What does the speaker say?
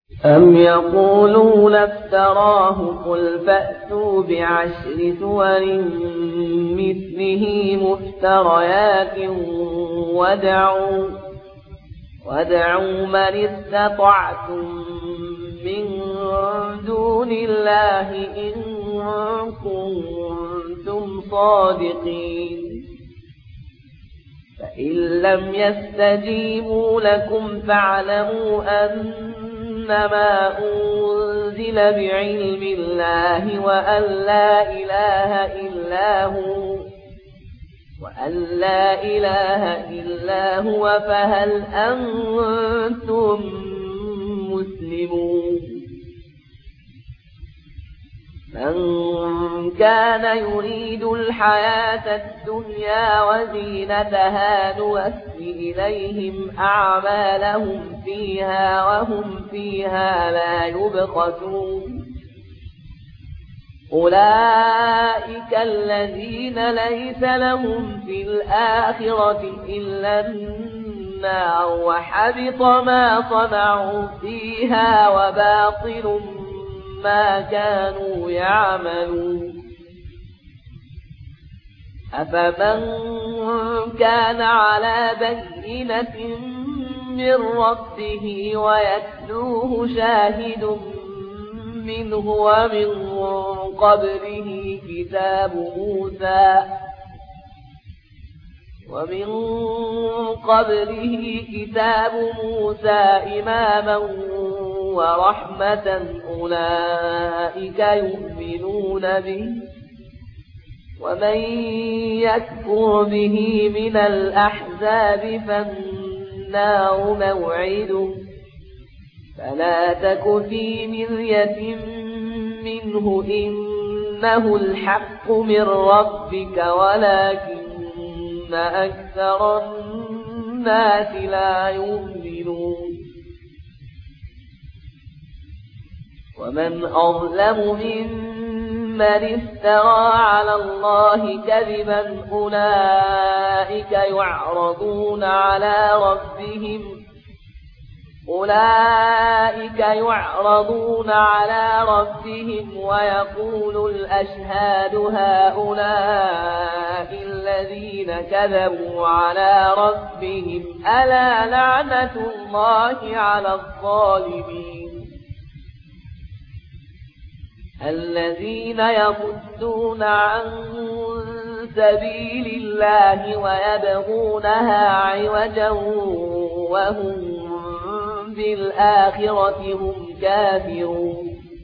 أم يقولون افتراه قل فأتوا بعشر سور مثله مفتريات وادعوا من استطعتم من دون الله إن كنتم صادقين فإن لم يستجيبوا لكم فاعلموا أنما أنزل بعلم الله وأن لا إله إلا هو فهل أنتم مسلمون من كان يريد الحياة الدنيا وزينتها نوفي إليهم أعمالهم فيها وهم فيها لا يبخسون أولئك الذين ليس لهم في الآخرة إلا النار وحبط ما صنعوا فيها وباطل ما كانوا يعملون أفمن كان على بينة من ربه ويتلوه شاهد منه ومن قبله كتاب موسى إماما ورحمة أولئك يؤمنون به ومن يكفر به من الأحزاب فالنار موعده فلا تك في مرية منه إنه الحق من ربك ولكن أكثر الناس لا يؤمنون ومن أظلم ممن افترى على الله كذبا أولئك يعرضون على ربهم ويقول الأشهاد هؤلاء الذين كذبوا على ربهم ألا لعنة الله على الظالمين الذين يصدون عن سبيل الله ويبغونها عوجا وهم بالآخرة هم كافرون